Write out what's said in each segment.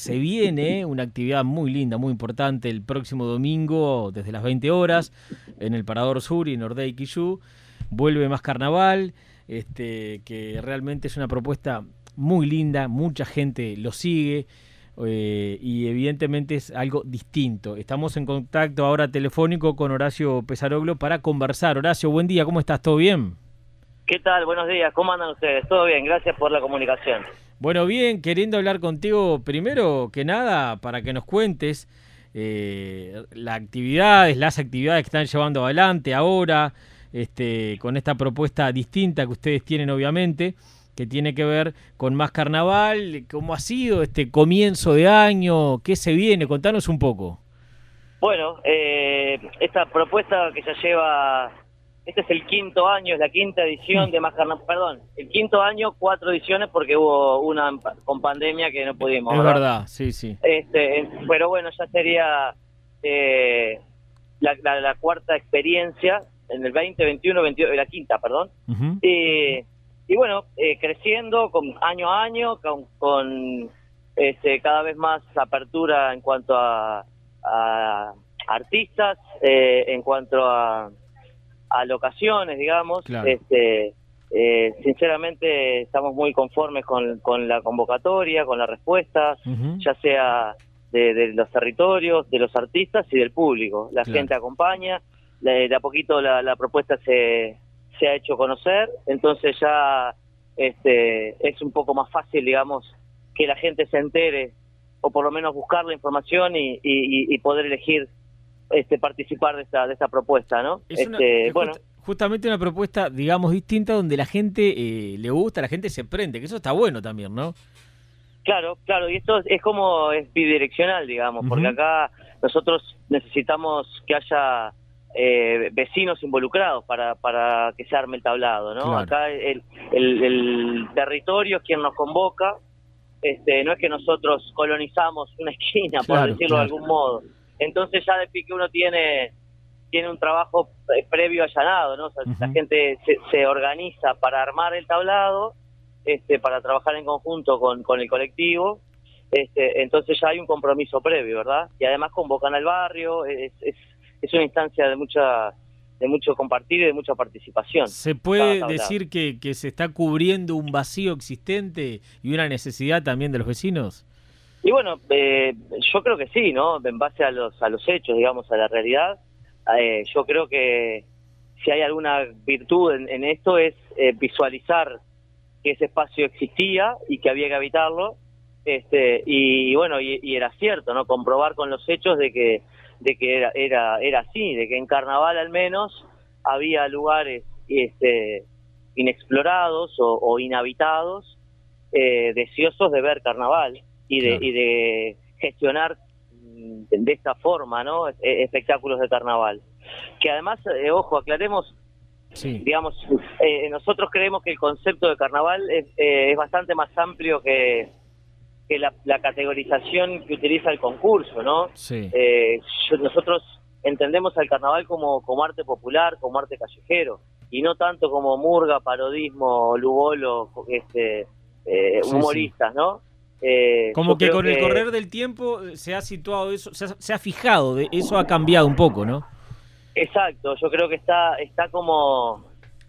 se viene una actividad muy linda, muy importante el próximo domingo desde las 20 horas en el Parador Sur y en Ordey Quillú. Vuelve Más Carnaval, que realmente es una propuesta muy linda, mucha gente lo sigue y evidentemente es algo distinto. Estamos en contacto ahora telefónico con Horacio Pesaroglo para conversar. Horacio, buen día, ¿cómo estás? ¿Todo bien? ¿Qué tal? Buenos días, ¿cómo andan ustedes? Todo bien, gracias por la comunicación. Bueno, bien, queriendo hablar contigo primero que nada para que nos cuentes las actividades que están llevando adelante ahora, con esta propuesta distinta que ustedes tienen obviamente, que tiene que ver con Más Carnaval. ¿Cómo ha sido este comienzo de año? ¿Qué se viene? Contanos un poco. Bueno, esta propuesta que ya lleva, este es el quinto año, es la quinta edición de Más Carnaval, perdón, el quinto año, 4 ediciones porque hubo una con pandemia que no pudimos. Es ¿verdad? verdad, sí, sí. Pero bueno, ya sería la cuarta experiencia en el 2021, 22, la quinta, perdón. Uh-huh. Y bueno, creciendo año a año, con cada vez más apertura en cuanto a artistas, en cuanto a locaciones, digamos. Claro. Sinceramente estamos muy conformes con la convocatoria, con la respuesta, Uh-huh. ya sea de los territorios, de los artistas y del público. La Claro. gente acompaña, de a poquito la propuesta se ha hecho conocer, entonces ya es un poco más fácil, digamos, que la gente se entere, o por lo menos buscar la información y poder elegir participar de esta propuesta, ¿no? Bueno, Justamente una propuesta, digamos, distinta, donde la gente le gusta, la gente se prende, que eso está bueno también, ¿no? Claro, y esto es como es bidireccional, digamos, Uh-huh. porque acá nosotros necesitamos que haya vecinos involucrados para que se arme el tablado, ¿no? Claro. Acá el territorio es quien nos convoca, no es que nosotros colonizamos una esquina, por Claro, decirlo de algún modo. Entonces ya de pique uno tiene un trabajo previo allanado, ¿no? O sea, Uh-huh. La gente se organiza para armar el tablado, para trabajar en conjunto con el colectivo, entonces ya hay un compromiso previo, ¿verdad? Y además convocan al barrio, es una instancia de mucho compartir y de mucha participación. ¿Se puede decir que se está cubriendo un vacío existente y una necesidad también de los vecinos? Y bueno, yo creo que sí, ¿no? En base a los hechos, digamos, a la realidad, yo creo que si hay alguna virtud en esto es visualizar que ese espacio existía y que había que habitarlo, y bueno, y era cierto, ¿no? Comprobar con los hechos de que era así, de que en Carnaval al menos había lugares inexplorados o inhabitados, deseosos de ver Carnaval y de gestionar de esta forma, ¿no? Espectáculos de Carnaval. Que además, ojo, aclaremos, sí, digamos, nosotros creemos que el concepto de Carnaval es bastante más amplio que la categorización que utiliza el concurso, ¿no? Sí. Nosotros entendemos al Carnaval como arte popular, como arte callejero, y no tanto como murga, parodismo, lugolo, humoristas, sí. ¿No? Como que con el correr del tiempo se ha situado eso, se ha fijado, eso ha cambiado un poco, ¿no? Exacto, yo creo que está como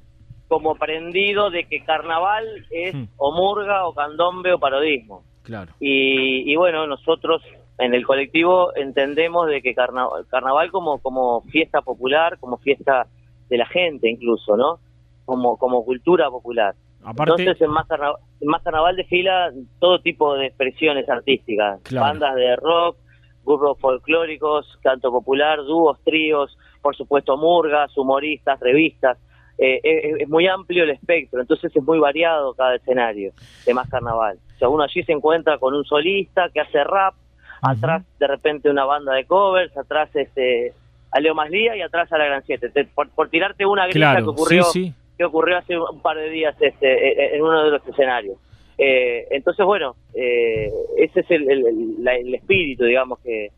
prendido de que Carnaval es o murga o candombe o parodismo. Claro. Y bueno, nosotros en el colectivo entendemos de que Carnaval como fiesta popular, como fiesta de la gente incluso, ¿no? Como cultura popular. Aparte, entonces en Más Carnaval desfila todo tipo de expresiones artísticas, claro, bandas de rock, grupos folclóricos, canto popular, dúos, tríos, por supuesto murgas, humoristas, revistas. Es muy amplio el espectro, entonces es muy variado cada escenario de Más Carnaval. O sea, uno allí se encuentra con un solista que hace rap, uh-huh, atrás de repente una banda de covers, atrás a Leo Maslía y atrás a La Gran Siete. Por tirarte una grilla, claro, que ocurrió hace un par de días en uno de los escenarios. Entonces, bueno, ese es el espíritu, digamos, que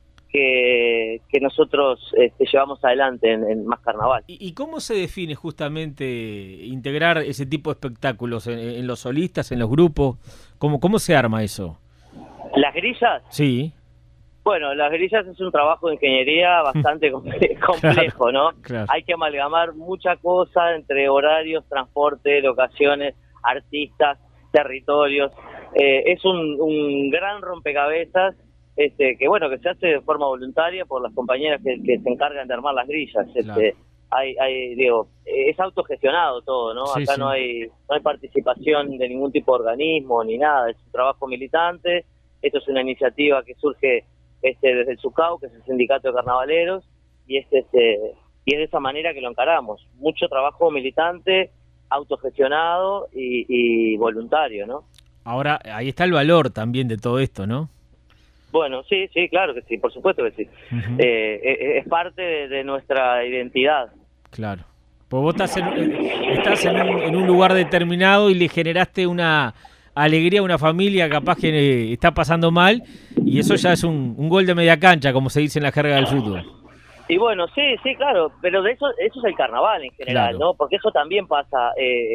nosotros llevamos adelante en Más Carnaval. ¿Y cómo se define justamente integrar ese tipo de espectáculos en los solistas, en los grupos? ¿Cómo se arma eso? Las grillas, Sí, bueno, las grillas es un trabajo de ingeniería bastante complejo, ¿no? claro. Hay que amalgamar mucha cosa entre horarios, transporte, locaciones, artistas, territorios. Es un gran rompecabezas que bueno, que se hace de forma voluntaria por las compañeras que se encargan de armar las grillas. Claro. Digo, es autogestionado todo, ¿no? Sí, Acá sí. no hay participación de ningún tipo de organismo ni nada, es un trabajo militante. Esto es una iniciativa que surge desde el SUCAU, que es el Sindicato de Carnavaleros, y es de esa manera que lo encaramos. Mucho trabajo militante, autogestionado y voluntario, ¿no? Ahora, ahí está el valor también de todo esto, ¿no? Bueno, sí, claro que sí, por supuesto que sí. Ujú. Es parte de nuestra identidad. Claro. Pues vos estás en un lugar determinado y le generaste una alegría a una familia capaz que está pasando mal, y eso ya es un gol de media cancha, como se dice en la jerga del fútbol. Y bueno, sí, claro, pero eso es el carnaval en general, Claro. ¿no? Porque eso también pasa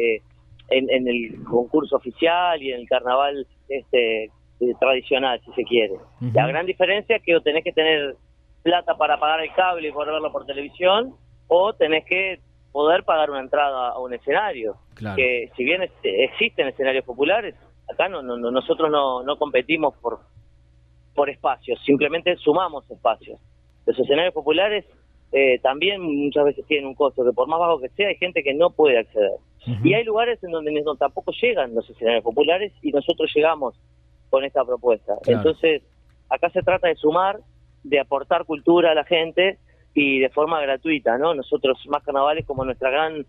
en el concurso oficial y en el carnaval tradicional, si se quiere. Ujú. La gran diferencia es que o tenés que tener plata para pagar el cable y poder verlo por televisión, o tenés que poder pagar una entrada a un escenario. Claro. Que si bien existen escenarios populares, acá nosotros no competimos por espacios, simplemente sumamos espacios. Los escenarios populares también muchas veces tienen un costo, que por más bajo que sea, hay gente que no puede acceder. Ujú. Y hay lugares en donde tampoco llegan los escenarios populares y nosotros llegamos con esta propuesta. Claro. Entonces, acá se trata de sumar, de aportar cultura a la gente y de forma gratuita, ¿no? Nosotros, Más Carnavales, como nuestra gran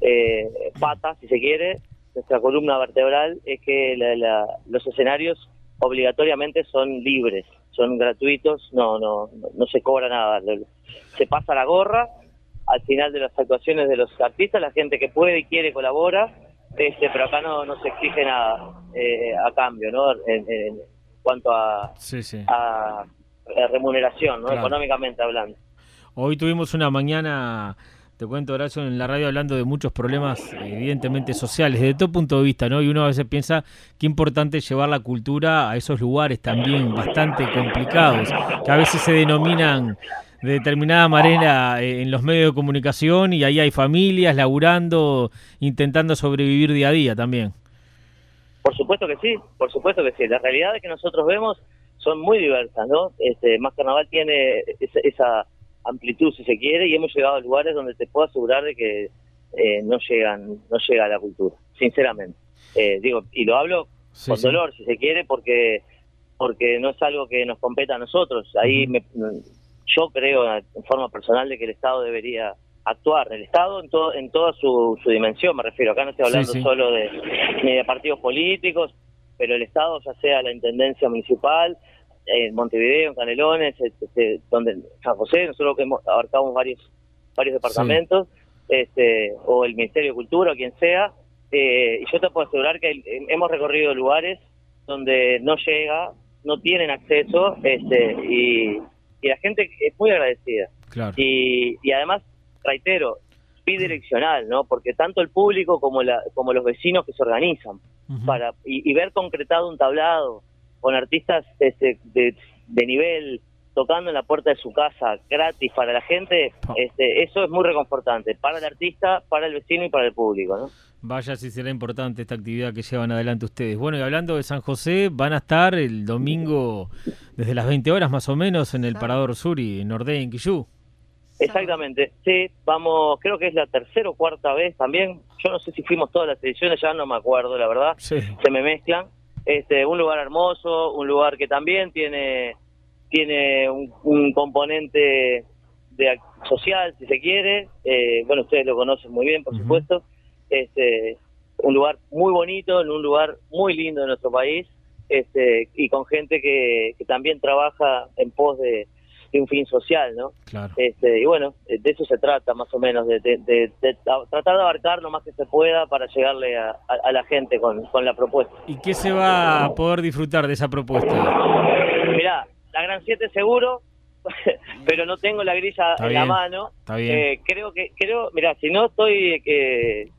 pata, si se quiere, nuestra columna vertebral, es que los escenarios obligatoriamente son libres, son gratuitos, no se cobra nada, se pasa la gorra al final de las actuaciones de los artistas, la gente que puede y quiere colabora, pero acá no se exige nada a cambio, ¿no? En cuanto Sí, sí. a remuneración, ¿no? Claro. Económicamente hablando. Hoy tuvimos una mañana, te cuento, Horacio, en la radio hablando de muchos problemas evidentemente sociales, desde todo punto de vista, ¿no? Y uno a veces piensa qué importante es llevar la cultura a esos lugares también bastante complicados, que a veces se denominan de determinada manera en los medios de comunicación, y ahí hay familias laburando, intentando sobrevivir día a día también. Por supuesto que sí, por supuesto que sí. Las realidades que nosotros vemos son muy diversas, ¿no? Más Carnaval tiene esa amplitud, si se quiere, y hemos llegado a lugares donde te puedo asegurar de que no llega la cultura, sinceramente. Y lo hablo Sí, con sí. dolor, si se quiere, porque no es algo que nos competa a nosotros. Ahí yo creo en forma personal de que el Estado debería actuar. El Estado en toda su dimensión, me refiero. Acá no estoy hablando Sí, sí. solo ni de partidos políticos, pero el Estado, ya sea la Intendencia Municipal, en Montevideo, en Canelones, donde en San José, nosotros abarcamos varios departamentos, o el Ministerio de Cultura, o quien sea, y yo te puedo asegurar que hemos recorrido lugares donde no llega, no tienen acceso, y la gente es muy agradecida. Claro. Y además, reitero, bidireccional, ¿no? Porque tanto el público como los vecinos que se organizan Ujú. y ver concretado un tablado con artistas de nivel tocando en la puerta de su casa gratis para la gente, eso es muy reconfortante para el artista, para el vecino y para el público, ¿no? Vaya si será importante esta actividad que llevan adelante ustedes. Bueno, y hablando de San José, van a estar el domingo desde las 20 horas más o menos en el Parador Sur y en Ordey, en Quillú. Exactamente, sí, vamos, creo que es la tercera o cuarta vez también. Yo no sé si fuimos todas las ediciones, ya no me acuerdo, la verdad. Sí. Se me mezclan. Un lugar hermoso, un lugar que también tiene un componente social, si se quiere. Bueno, ustedes lo conocen muy bien, por supuesto. Un lugar muy bonito, en un lugar muy lindo de nuestro país, y con gente que también trabaja en pos de un fin social, ¿no? Claro. Y bueno, de eso se trata más o menos, de tratar de abarcar lo más que se pueda para llegarle a la gente con la propuesta. ¿Y qué se va a poder disfrutar de esa propuesta? Mirá, la Gran 7 seguro, pero no tengo la grilla Está en bien, la mano. está bien. Mirá, si no estoy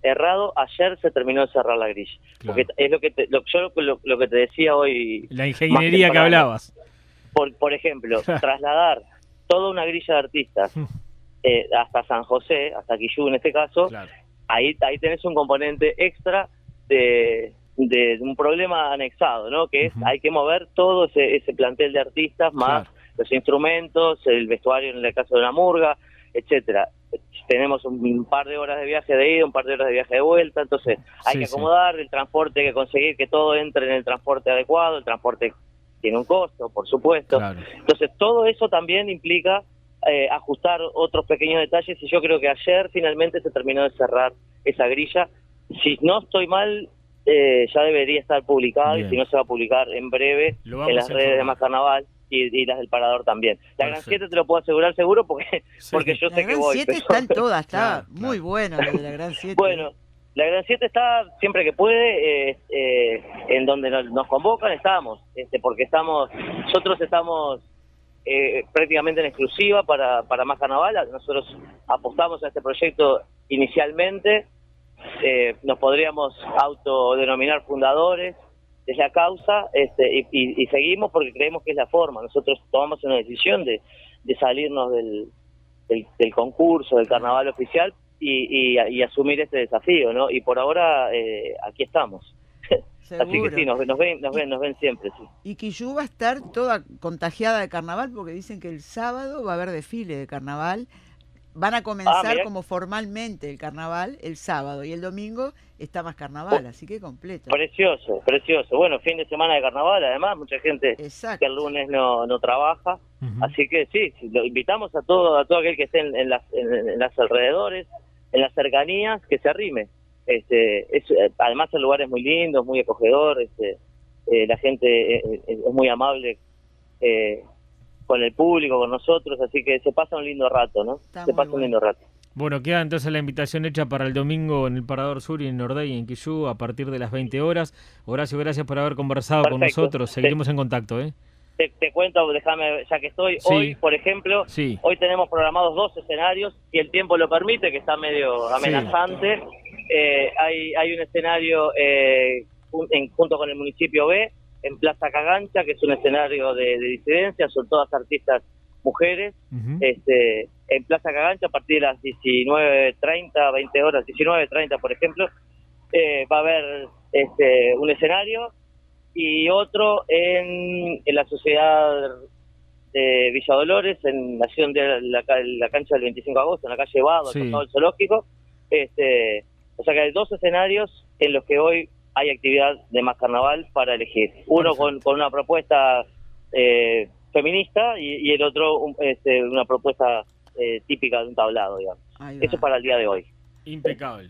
errado, ayer se terminó de cerrar la grilla. Claro. Porque es lo que te decía hoy. La ingeniería que hablabas. Por ejemplo, trasladar toda una grilla de artistas hasta San José, hasta Quillú en este caso, Claro. ahí tenés un componente extra de un problema anexado, ¿no? Que es, hay que mover todo ese plantel de artistas, más los instrumentos, el vestuario en el caso de una murga, etcétera. Tenemos un par de horas de viaje de ida, un par de horas de viaje de vuelta, entonces hay que acomodar el transporte, hay que conseguir que todo entre en el transporte adecuado, el transporte tiene un costo, por supuesto. Claro. Entonces todo eso también implica ajustar otros pequeños detalles, y yo creo que ayer finalmente se terminó de cerrar esa grilla. Si no estoy mal, ya debería estar publicado. Bien. Y si no, se va a publicar en breve en las redes de Más Carnaval y las del Parador también. La Gran 7 te lo puedo asegurar seguro porque yo sé que voy. La Gran 7 están todas, está muy bueno lo de la Gran 7. Bueno, la Gran 7 está siempre que puede, en donde nos convocan estamos, porque nosotros estamos prácticamente en exclusiva para Más Carnaval. Nosotros apostamos a este proyecto inicialmente, nos podríamos autodenominar fundadores de la causa, y seguimos porque creemos que es la forma. Nosotros tomamos una decisión de salirnos del concurso, del carnaval oficial y asumir este desafío, ¿no? Y por ahora aquí estamos. Así que sí, nos ven siempre, sí. Y Quillú va a estar toda contagiada de carnaval porque dicen que el sábado va a haber desfile de carnaval. Van a comenzar como formalmente el carnaval el sábado y el domingo está Más Carnaval, así que completo. Precioso. Bueno, fin de semana de carnaval, además, mucha gente que el lunes no trabaja, así que sí, lo invitamos a todo aquel que esté en las alrededores, en las cercanías, que se arrime. Además el lugar es muy lindo, es muy acogedor, la gente es muy amable con el público, con nosotros, así que se pasa un lindo rato, ¿no? Un lindo rato. Bueno, queda entonces la invitación hecha para el domingo en el Parador Sur y en Nordey y en Quillú a partir de las 20 horas. Horacio, gracias por haber conversado con nosotros. Seguiremos en contacto, ¿eh? Te cuento, déjame, ya que estoy, hoy, por ejemplo, hoy tenemos programados 2 escenarios, si el tiempo lo permite, que está medio amenazante. Hay un escenario junto con el municipio B, en Plaza Cagancha, que es un escenario de disidencia, son todas artistas mujeres. En Plaza Cagancha, a partir de las 19:30, 20 horas, 19:30 por ejemplo, va a haber un escenario, y otro en la Sociedad de Villa Dolores, en la acción de la cancha del 25 de agosto, en la calle Vado, al costado del zoológico. O sea que hay 2 escenarios en los que hoy hay actividad de Más Carnaval para elegir. Uno con una propuesta feminista y el otro una propuesta típica de un tablado, digamos. Eso es para el día de hoy. Impecable.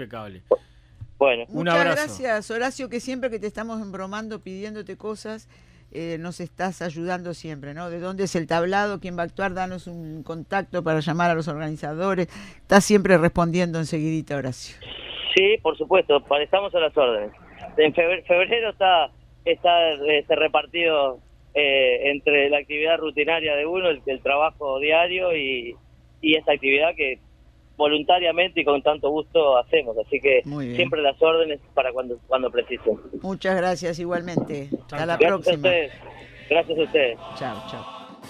Bueno, muchas gracias, Horacio, que siempre que te estamos embromando, pidiéndote cosas, nos estás ayudando siempre, ¿no? ¿De dónde es el tablado? ¿Quién va a actuar? Danos un contacto para llamar a los organizadores. Estás siempre respondiendo enseguidita, Horacio. Sí, por supuesto, estamos a las órdenes. En febrero está repartido entre la actividad rutinaria de uno, el trabajo diario y esta actividad que voluntariamente y con tanto gusto hacemos, así que siempre las órdenes para cuando precisen. Muchas gracias, igualmente. Hasta la próxima. Gracias a ustedes. Chao.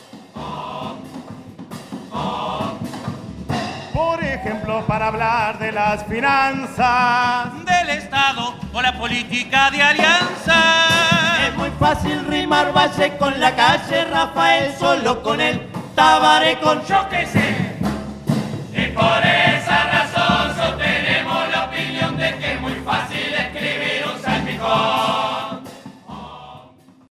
Por ejemplo, para hablar de las finanzas del Estado o la política de alianza, es muy fácil rimar Valle con la calle, Rafael solo con el Tabaré con yo qué sé, y por eso